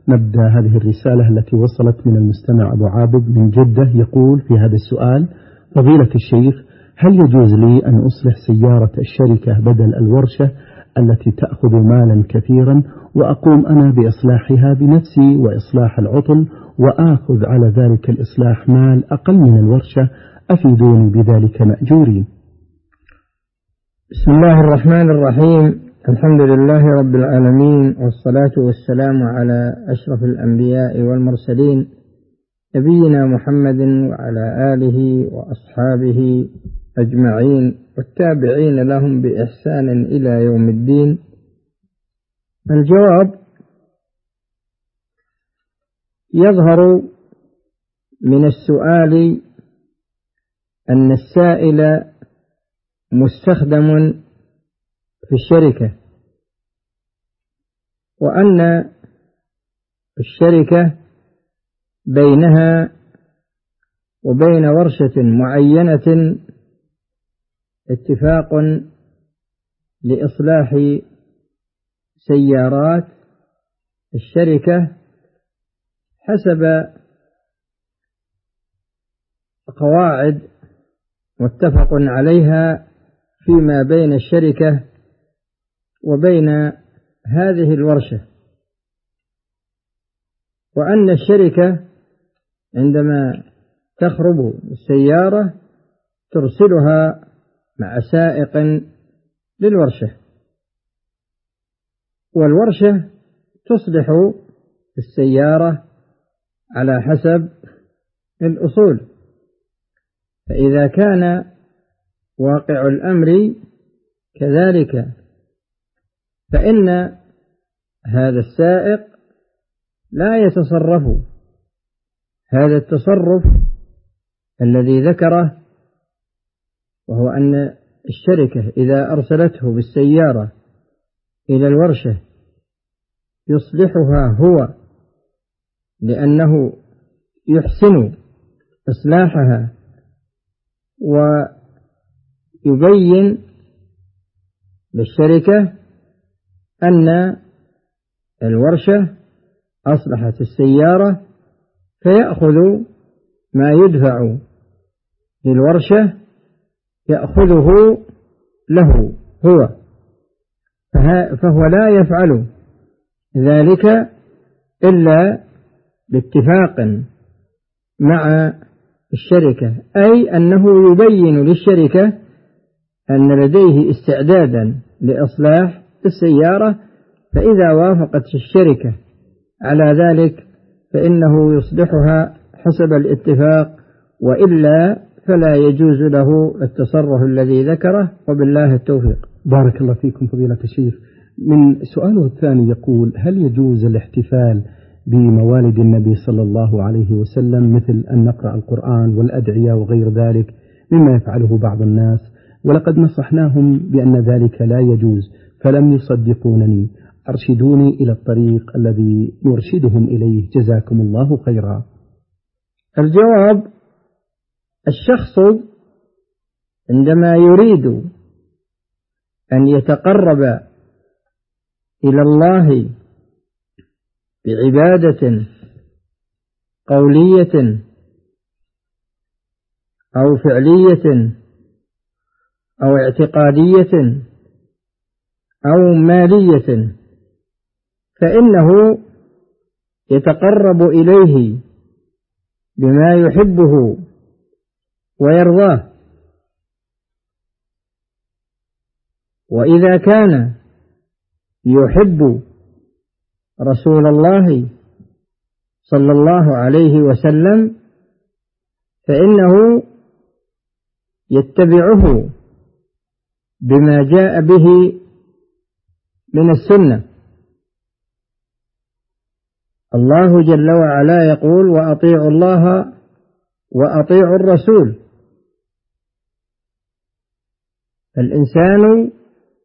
نبدأ هذه الرسالة التي وصلت من المستمع أبو عابد من جدة. يقول في هذا السؤال: فضيلة الشيخ، هل يجوز لي أن أصلح سيارة الشركة بدل الورشة التي تأخذ مالا كثيرا، وأقوم أنا بإصلاحها بنفسي وإصلاح العطل، وآخذ على ذلك الإصلاح مال أقل من الورشة؟ أفيدوني بذلك مأجورين. بسم الله الرحمن الرحيم. الحمد لله رب العالمين، والصلاة والسلام على أشرف الأنبياء والمرسلين، نبينا محمد وعلى آله وأصحابه أجمعين والتابعين لهم بإحسان إلى يوم الدين. الجواب: يظهر من السؤال أن السائل مستخدم في الشركة، وأن الشركة بينها وبين ورشة معينة اتفاق لإصلاح سيارات الشركة حسب قواعد متفق عليها فيما بين الشركة وبين هذه الورشة، وأن الشركة عندما تخرب السيارة ترسلها مع سائق للورشة، والورشة تصلح السيارة على حسب الأصول. فإذا كان واقع الأمر كذلك، فإن هذا السائق لا يتصرف هذا التصرف الذي ذكره، وهو أن الشركة إذا أرسلته بالسيارة إلى الورشة يصلحها هو لأنه يحسن إصلاحها ويبين للشركة أن الورشة أصلحت السيارة، فيأخذ ما يدفع للورشة يأخذه له هو، فهو لا يفعل ذلك إلا باتفاق مع الشركة، أي أنه يبين للشركة أن لديه استعدادا لإصلاح السيارة، فإذا وافقت الشركة على ذلك فإنه يصلحها حسب الاتفاق، وإلا فلا يجوز له التصرف الذي ذكره، وبالله التوفيق. بارك الله فيكم فضيلة الشيخ. من سؤاله الثاني يقول: هل يجوز الاحتفال بموالد النبي صلى الله عليه وسلم، مثل أن نقرأ القرآن والأدعية وغير ذلك مما يفعله بعض الناس، ولقد نصحناهم بأن ذلك لا يجوز فلم يصدقونني، أرشدوني إلى الطريق الذي نرشدهم إليه، جزاكم الله خيرا. الجواب: الشخص عندما يريد أن يتقرب إلى الله بعبادة قولية أو فعلية أو اعتقادية أو مالية، فإنه يتقرب إليه بما يحبه ويرضاه. وإذا كان يحب رسول الله صلى الله عليه وسلم فإنه يتبعه بما جاء به من السنة. الله جل وعلا يقول: وأطيعوا الله وأطيعوا الرسول. الإنسان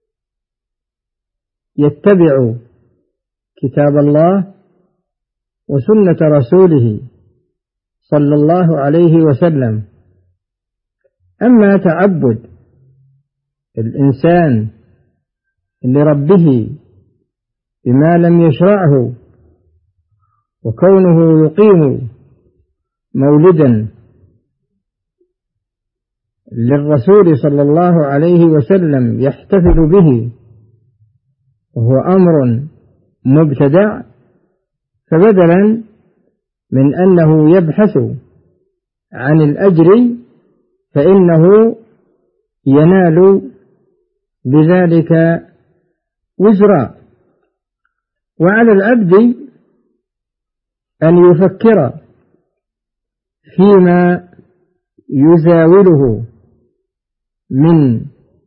يتبع كتاب الله وسنة رسوله صلى الله عليه وسلم. أما تعبد الإنسان لربه بما لم يشرعه وكونه يقيم مولدا للرسول صلى الله عليه وسلم يحتفل به وهو أمر مبتدع، فبدلا من أنه يبحث عن الأجر فإنه ينال بذلك وزرا. وعلى العبد أن يفكر فيما يزاوله من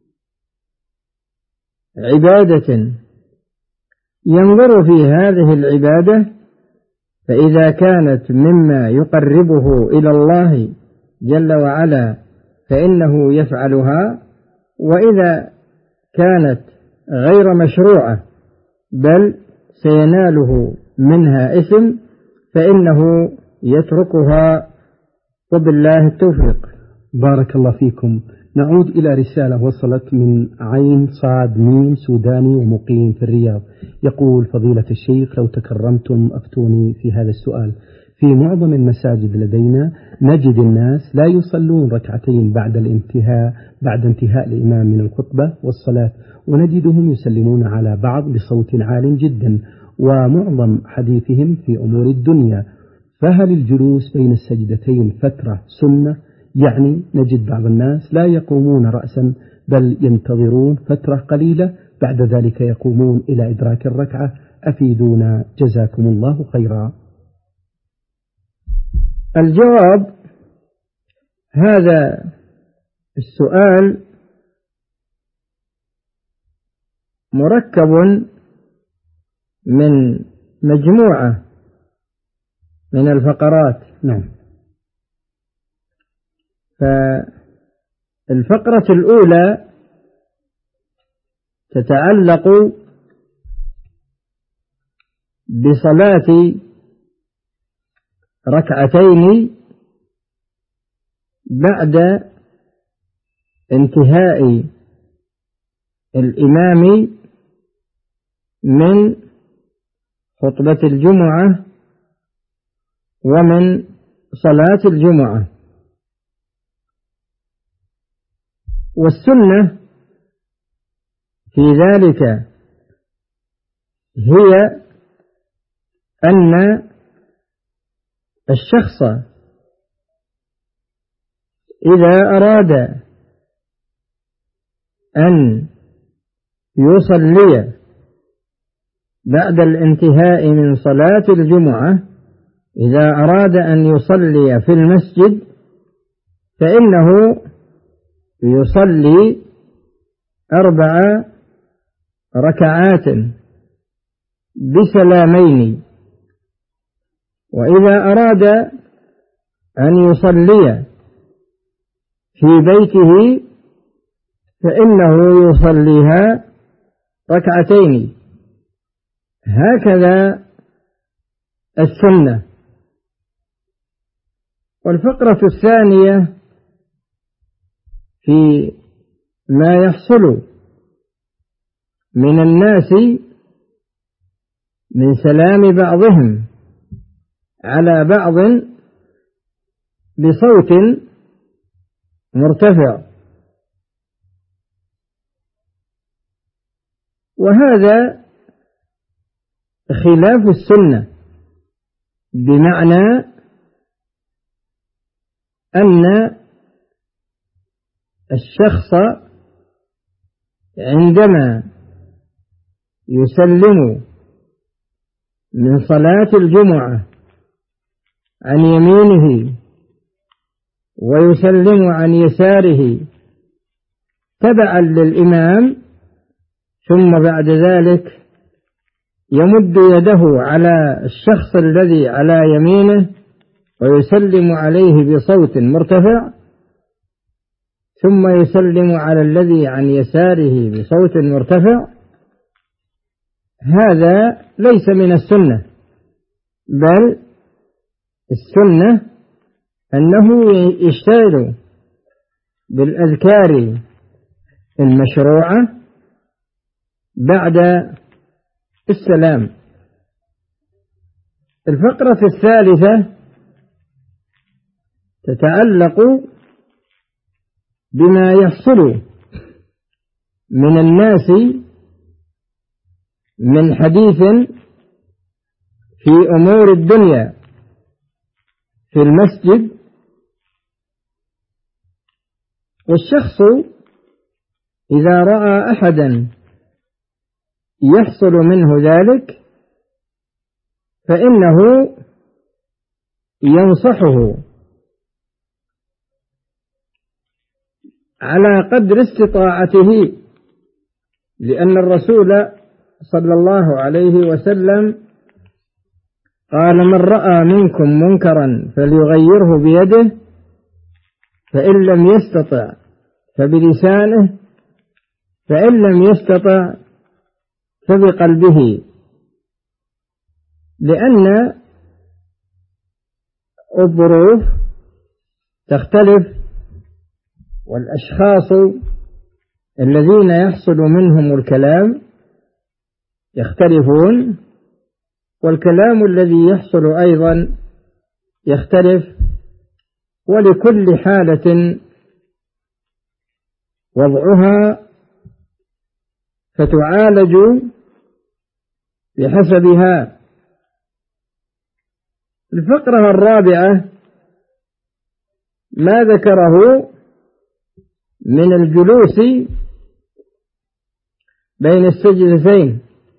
عبادة ينظر في هذه العبادة، فإذا كانت مما يقربه إلى الله جل وعلا فإنه يفعلها، وإذا كانت غير مشروعة بل سيناله منها إثم فإنه يتركها، وبالله التوفيق. بارك الله فيكم. نعود إلى رسالة وصلت من عين صاد ميم سوداني ومقيم في الرياض. يقول: فضيلة الشيخ، لو تكرمتم أفتوني في هذا السؤال. في معظم المساجد لدينا نجد الناس لا يصلون ركعتين بعد انتهاء الإمام من الخطبة والصلاة، ونجدهم يسلمون على بعض بصوت عال جدا، ومعظم حديثهم في أمور الدنيا. فهل الجلوس بين السجدتين فترة سنة؟ يعني نجد بعض الناس لا يقومون رأسا بل ينتظرون فترة قليلة، بعد ذلك يقومون إلى إدراك الركعة. أفيدونا جزاكم الله خيرا. الجواب: هذا السؤال مركب من مجموعة من الفقرات. نعم. فالفقرة الأولى تتعلق بصلاة ركعتين بعد انتهاء الإمام من خطبة الجمعة ومن صلاة الجمعة. والسنة في ذلك هي أن الشخص إذا أراد أن يصلي بعد الانتهاء من صلاة الجمعة، إذا أراد أن يصلي في المسجد فإنه يصلي 4 ركعات بسلامين. وإذا أراد أن يصلي في بيته فإنه يصليها 2 ركعات. هكذا السنة. والفقرة الثانية في ما يحصل من الناس من سلام بعضهم على بعض بصوت مرتفع، وهذا خلاف السنة، بمعنى أن الشخص عندما يسلم من صلاة الجمعة عن يمينه ويسلم عن يساره تبعا للإمام، ثم بعد ذلك يمد يده على الشخص الذي على يمينه ويسلم عليه بصوت مرتفع، ثم يسلم على الذي عن يساره بصوت مرتفع، هذا ليس من السنة، بل السنة أنه يشتغل بالأذكار المشروعة بعد السلام. الفقرة الثالثة تتعلق بما يحصل من الناس من حديث في أمور الدنيا في المسجد، والشخص إذا رأى أحدا يحصل منه ذلك فإنه ينصحه على قدر استطاعته، لأن الرسول صلى الله عليه وسلم قال: من رأى منكم منكرا فليغيره بيده، فإن لم يستطع فبلسانه، فإن لم يستطع فبقلبه، لأن الظروف تختلف، والأشخاص الذين يحصل منهم الكلام يختلفون، والكلام الذي يحصل أيضا يختلف، ولكل حالة وضعها فتعالج بحسبها. الفقرة الرابعة ما ذكره من الجلوس بين السجدتين،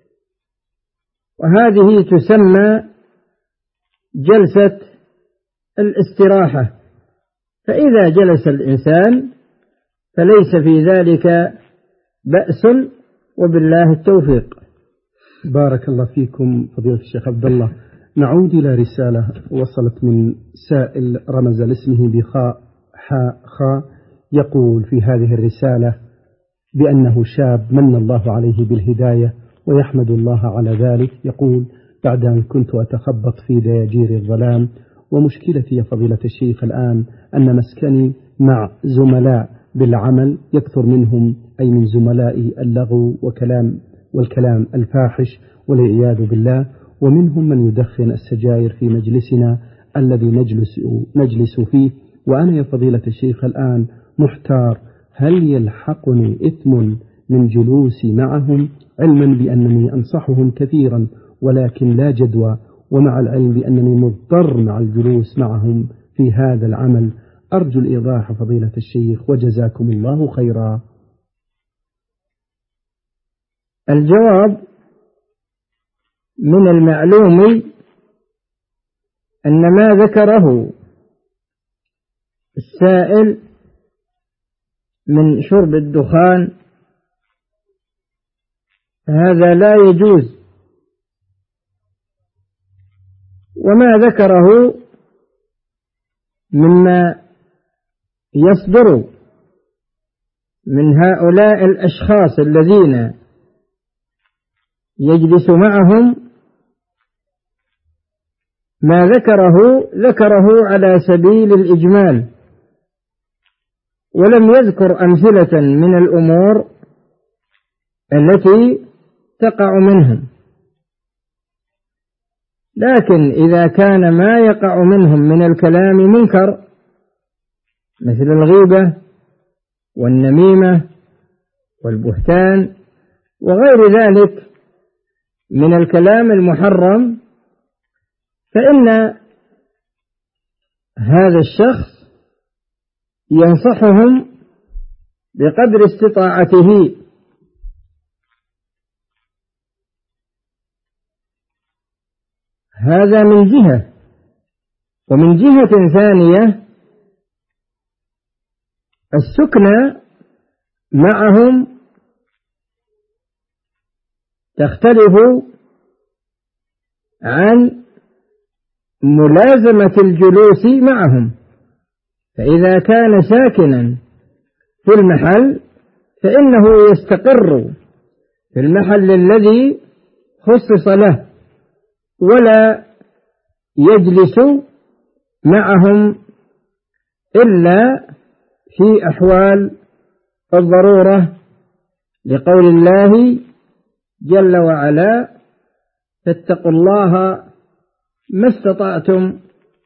وهذه تسمى جلسة الاستراحة، فإذا جلس الإنسان فليس في ذلك بأس، وبالله التوفيق. بارك الله فيكم فضيلة الشيخ عبد الله. نعود إلى رسالة وصلت من سائل رمز لاسمه بخاء حاء خاء، يقول في هذه الرسالة بأنه شاب من الله عليه بالهداية ويحمد الله على ذلك. يقول: بعد أن كنت أتخبط في دياجير الظلام، ومشكلتي يا فضيلة الشيخ الآن أن مسكني مع زملاء بالعمل يكثر منهم، أي من زملائي، اللغو والكلام الفاحش والعياذ بالله، ومنهم من يدخن السجائر في مجلسنا الذي نجلس فيه، وأنا يا فضيلة الشيخ الآن محتار، هل يلحقني إثم من جلوسي معهم، علما بأنني أنصحهم كثيرا ولكن لا جدوى، ومع العلم بأنني مضطر مع الجلوس معهم في هذا العمل؟ أرجو الإيضاح فضيلة الشيخ وجزاكم الله خيرا. الجواب: من المعلوم أن ما ذكره السائل من شرب الدخان هذا لا يجوز، وما ذكره مما يصدر من هؤلاء الأشخاص الذين يجلس معهم، ما ذكره على سبيل الإجمال، ولم يذكر أمثلة من الأمور التي تقع منهم. لكن إذا كان ما يقع منهم من الكلام منكر مثل الغيبة والنميمة والبهتان وغير ذلك من الكلام المحرم، فإن هذا الشخص ينصحهم بقدر استطاعته. هذا من جهة، ومن جهة ثانية السكنى معهم تختلف عن ملازمة الجلوس معهم، فإذا كان ساكنا في المحل فإنه يستقر في المحل الذي خصص له، ولا يجلس معهم إلا في أحوال الضرورة، لقول الله جل وعلا: فاتقوا الله ما استطعتم،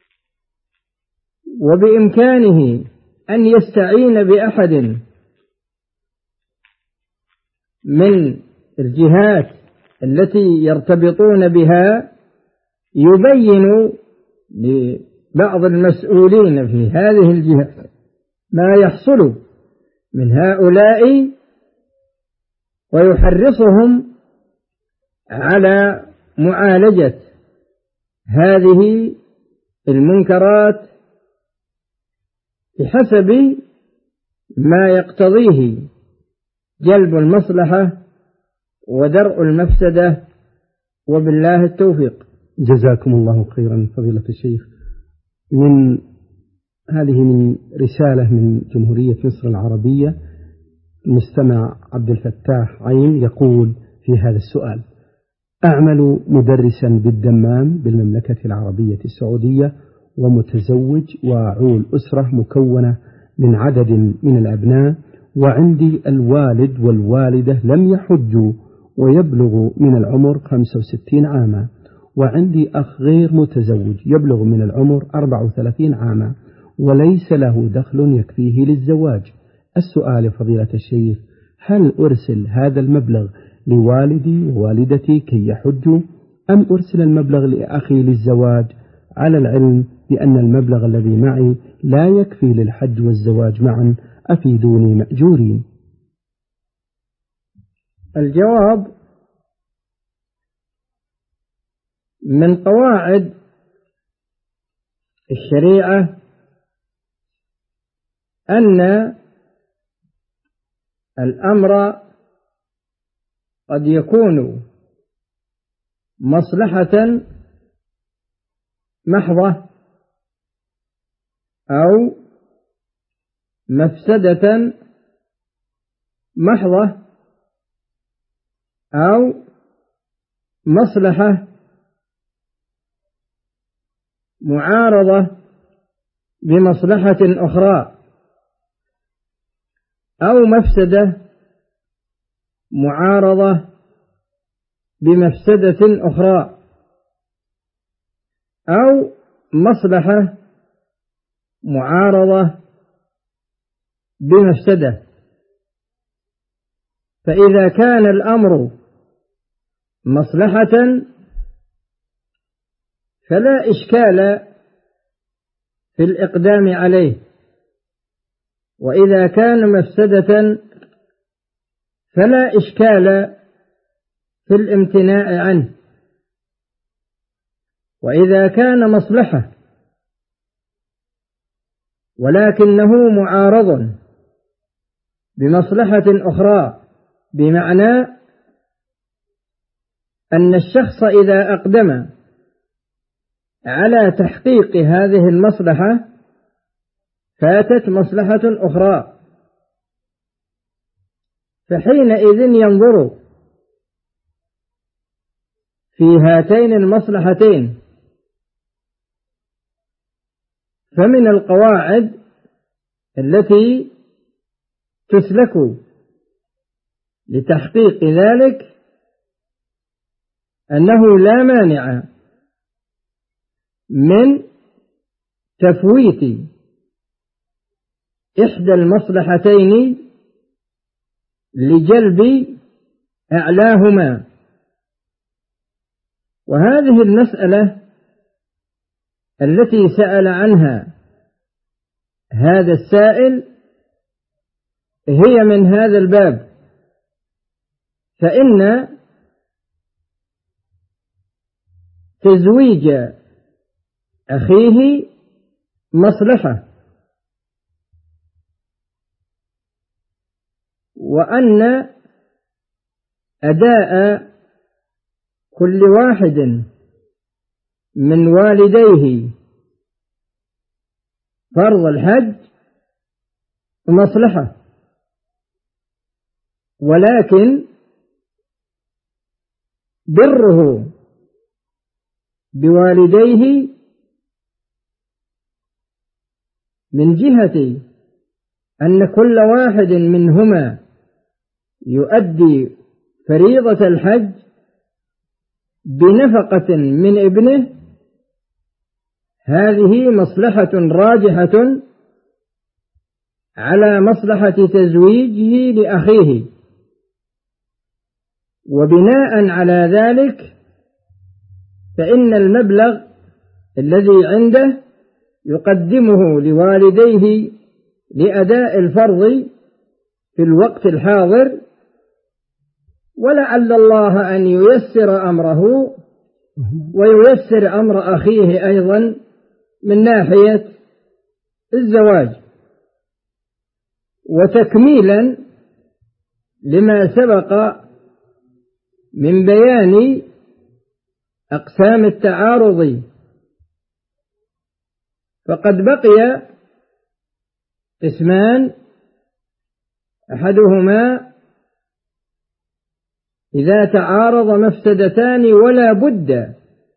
وبإمكانه أن يستعين بأحد من الجهات التي يرتبطون بها يبين لبعض المسؤولين في هذه الجهات ما يحصل من هؤلاء، ويحرصهم على معالجة هذه المنكرات بحسب ما يقتضيه جلب المصلحة ودرء المفسدة، وبالله التوفيق. جزاكم الله خيرا فضيلة الشيخ. هذه رسالة من جمهورية مصر العربية، المستمع عبد الفتاح عين يقول في هذا السؤال: أعمل مدرسا بالدمام بالمملكة العربية السعودية، ومتزوج وأعول أسرة مكونة من عدد من الأبناء، وعندي الوالد والوالدة لم يحجوا ويبلغ من العمر 65 عاما، وعندي أخ غير متزوج يبلغ من العمر 34 عاما وليس له دخل يكفيه للزواج. السؤال فضيلة الشيخ: هل أرسل هذا المبلغ لوالدي ووالدتي كي يحجوا، أم أرسل المبلغ لأخي للزواج، على العلم بأن المبلغ الذي معي لا يكفي للحج والزواج معا؟ أفيدوني مأجورين. الجواب: من قواعد الشريعة أن الأمر قد يكون مصلحة محضة أو مفسدة محضة أو مصلحة معارضة بمصلحة أخرى أو مفسدة معارضة بمفسدة أخرى أو مصلحة معارضة بمفسدة. فإذا كان الأمر مصلحة فلا إشكال في الإقدام عليه، وإذا كان مفسدة فلا إشكال في الامتناع عنه. وإذا كان مصلحة ولكنه معارض بمصلحة أخرى، بمعنى أن الشخص إذا أقدم على تحقيق هذه المصلحة فاتت مصلحة أخرى، فحينئذ ينظر في هاتين المصلحتين. فمن القواعد التي تسلك لتحقيق ذلك أنه لا مانع من تفويت إحدى المصلحتين لجلب أعلاهما. وهذه المسألة التي سأل عنها هذا السائل هي من هذا الباب، فإن تزويج أخيه مصلحة، وأن أداء كل واحد من والديه فرض الحج مصلحة، ولكن بره بوالديه من جهة أن كل واحد منهما يؤدي فريضة الحج بنفقة من ابنه هذه مصلحة راجحة على مصلحة تزويجه لأخيه، وبناء على ذلك فإن المبلغ الذي عنده يقدمه لوالديه لأداء الفرض في الوقت الحاضر، ولعل الله أن ييسر أمره وييسر أمر أخيه أيضا من ناحية الزواج. وتكميلا لما سبق من بيان أقسام التعارض، فقد بقي قسمان، أحدهما إذا تعارض مفسدتان ولا بد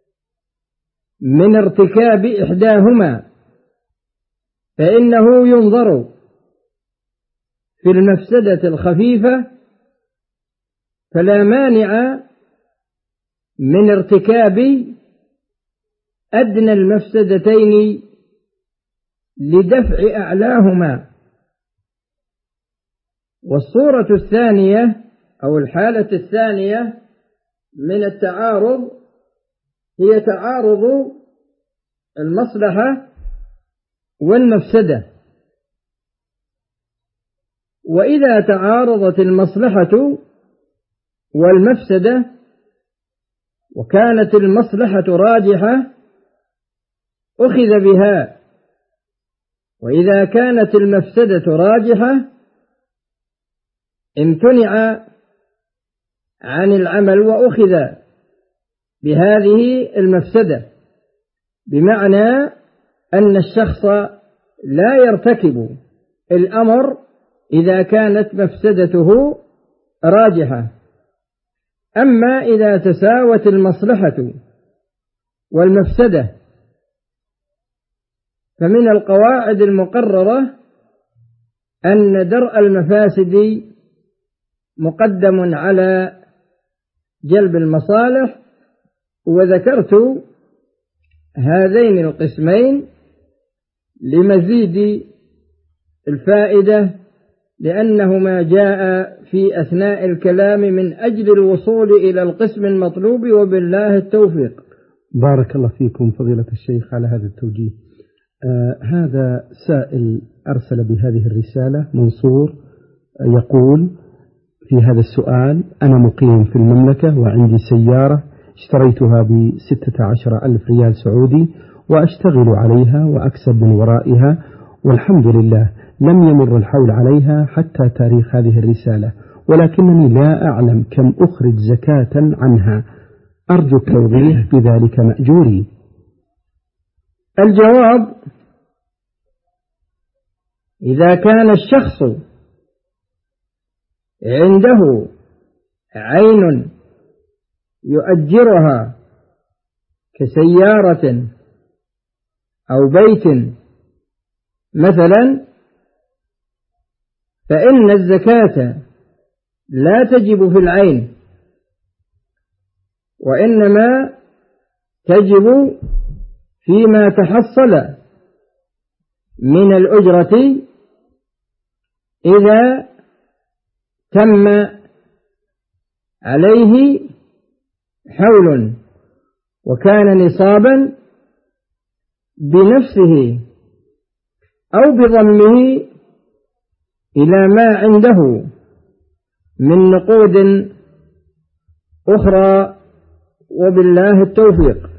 من ارتكاب إحداهما فإنه ينظر في المفسدة الخفيفة، فلا مانع من ارتكاب أدنى المفسدتين لدفع أعلاهما. والصورة الثانية أو الحالة الثانية من التعارض هي تعارض المصلحة والمفسدة. وإذا تعارضت المصلحة والمفسدة وكانت المصلحة راجحة أخذ بها، وإذا كانت المفسدة راجحة امتنع عن العمل وأخذ بهذه المفسدة، بمعنى أن الشخص لا يرتكب الأمر إذا كانت مفسدته راجحة. أما إذا تساوت المصلحة والمفسدة فمن القواعد المقررة أن درء المفاسد مقدم على جلب المصالح. وذكرت هذين القسمين لمزيد الفائدة، لأنهما جاء في أثناء الكلام من أجل الوصول إلى القسم المطلوب، وبالله التوفيق. بارك الله فيكم فضيلة الشيخ على هذا التوجيه. هذا سائل أرسل بهذه الرسالة منصور، يقول في هذا السؤال: أنا مقيم في المملكة وعندي سيارة اشتريتها ب16,000 ريال سعودي وأشتغل عليها وأكسب من ورائها، والحمد لله لم يمر الحول عليها حتى تاريخ هذه الرسالة، ولكنني لا أعلم كم أخرج زكاة عنها، أرجو التوضيح بذلك مأجوري. الجواب: إذا كان الشخص عنده عين يؤجرها كسيارة أو بيت مثلا، فإن الزكاة لا تجب في العين، وإنما تجب فيما تحصل من الأجرة إذا تم عليه حول وكان نصابا بنفسه أو بضمه إلى ما عنده من نقود أخرى، وبالله التوفيق.